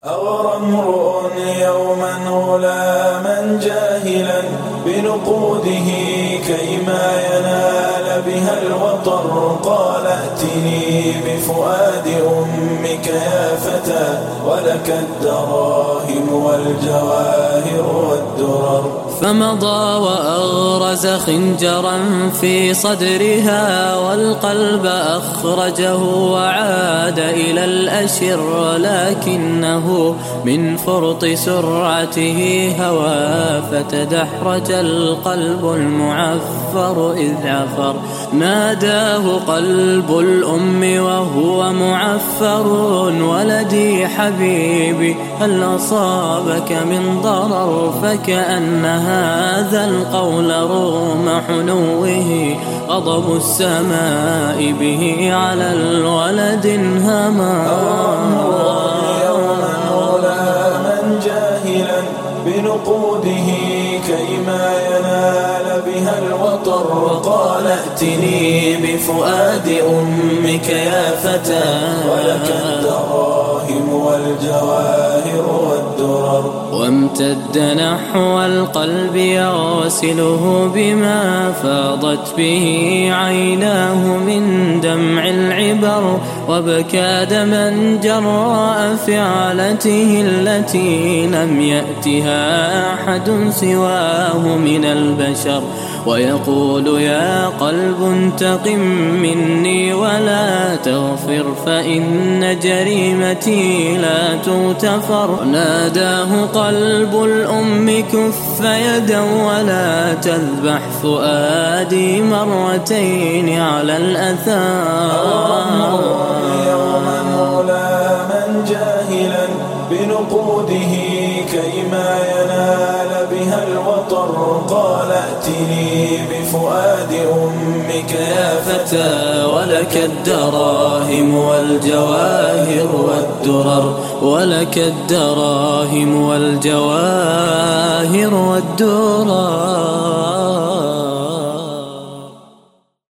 أغرى امرؤ يوما غلاما جاهلا بنقوده كيما ينال بها الوطر، قال ائتني بفؤاد أمك يا فتى ولك الدراهم والجواهر والدرر. فمضى وأغرز خنجرا في صدرها والقلب أخرجه وعاد إلى الأشر، ولكنه من فرط سرعته هوى فتدحرج القلب المعفر إذ عفر. ناداه قلب الأم وهو معفر، ولدي حبيبي هل أصابك من ضرر؟ فكأن هذا القول رغم حنوه غضب السماء به على الولد انهمى. يوما غلاما جاهلا بنقوده كيما ينال بها الوطر، قال ائتني بفؤاد أمك يا فتى ولك الدراهم والجواهر والدرر. وامتد نحو القلب يغسله بما فاضت به عيناه من دمع العبر، وبكى دما جراء فعلته التي لم يأتها أحد سواه من البشر، ويقول يا قلب انتقم مني ولا تغفر فإن جريمتي لا تغتفر. ناداه قلب الأم كف يدا ولا تذبح فؤادي مرتين على الأثار. يوما غلاما جاهلا بنقوده كيما ينال بها الوطر، قال ائتني بفؤاد أمك يا فتى ولك الدراهم والجواهر والدرر، ولك الدراهم والجواهر والدرر.